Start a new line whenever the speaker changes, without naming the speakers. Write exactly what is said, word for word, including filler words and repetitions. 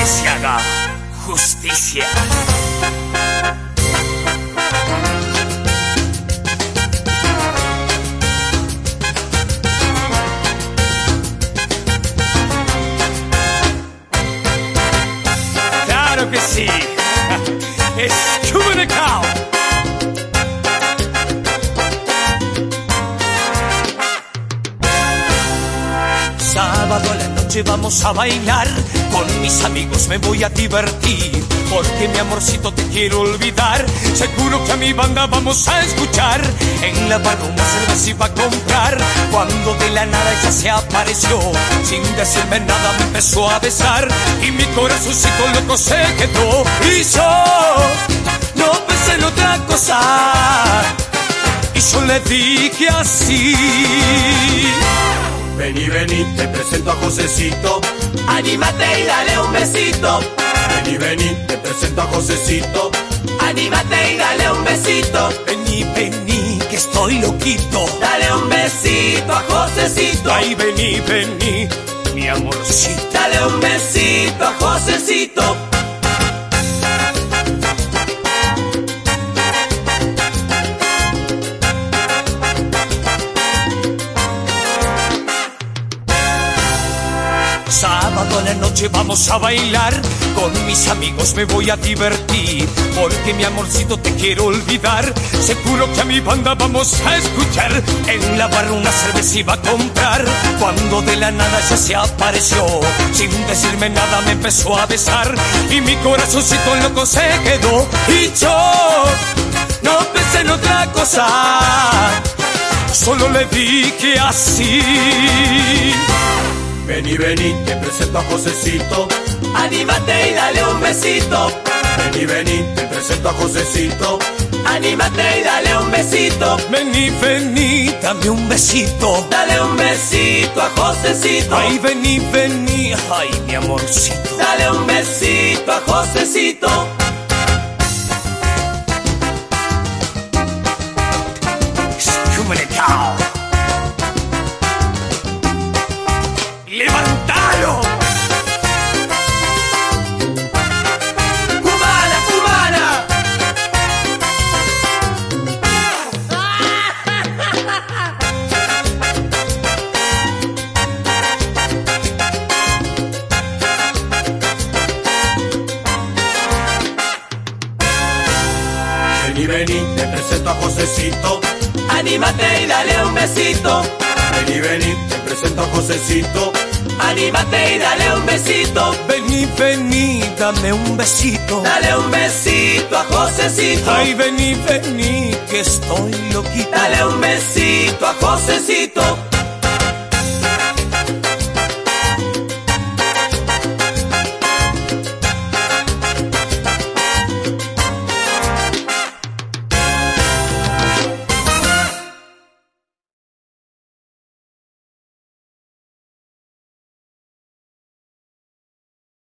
que se haga justicia. Claro que sí. Es Comunicao. Sábado a la noche vamos a bailar, con mis amigos me voy a divertir, porque mi amorcito te quiero olvidar. Seguro que a mi banda vamos a escuchar, en la barra una cerveza iba a comprar, cuando de la nada ella se apareció, sin decirme nada me empezó a besar, y mi corazoncito loco se quedó, y yo no pensé en otra cosa, y yo le dije así:
vení, vení, te presento a Josecito.
Anímate y dale un besito.
Vení, vení, te presento a Josecito.
Anímate y dale un besito.
Vení, vení, que estoy loquito.
Dale un besito a Josecito.
Ay, vení, vení, mi amorcito.
Dale un besito a Josecito.
Sábado a la noche vamos a bailar, con mis amigos me voy a divertir, porque mi amorcito te quiero olvidar. Seguro que a mi banda vamos a escuchar, en la barra una cerveza iba a comprar, cuando de la nada ella se apareció, sin decirme nada me empezó a besar, y mi corazoncito loco se quedó, y yo no pensé en otra cosa, solo le dije así:
vení, vení, te presento a Josecito.
Anímate y dale un besito.
Vení, vení, te presento a Josecito.
Anímate y dale un besito.
Vení, vení, dame un besito.
Dale un besito a Josecito.
Ay, vení, vení, ay, mi amorcito.
Dale un besito a Josecito.
Comunicao. ¡Levántalo!
¡Cubana, cubana!
Vení, vení, te presento a Josecito.
Anímate y dale un besito.
Vení, vení, te presento a Josecito.
Anímate y dale un besito.
Vení, vení, dame un besito.
Dale un besito a Josecito.
Ay, vení, vení, que estoy loquito.
Dale un besito a Josecito.